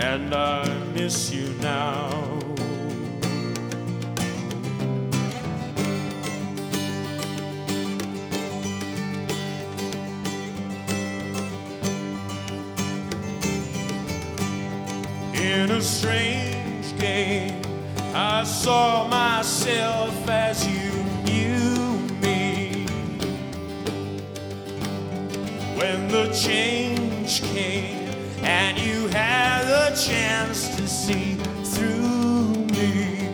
and I miss you now. In a strange game, I saw myself as you knew me. When the change came and you had the chance to see through me,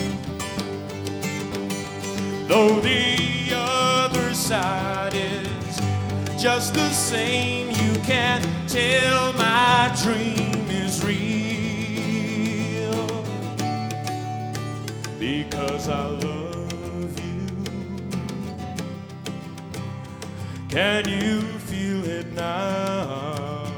though the other side is just the same, you can't tell my dream is real, because I love you. Can you feel it now?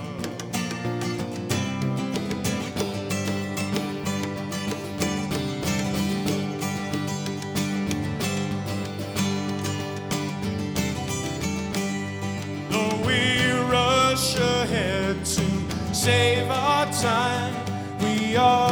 Though we rush ahead to save our time, we are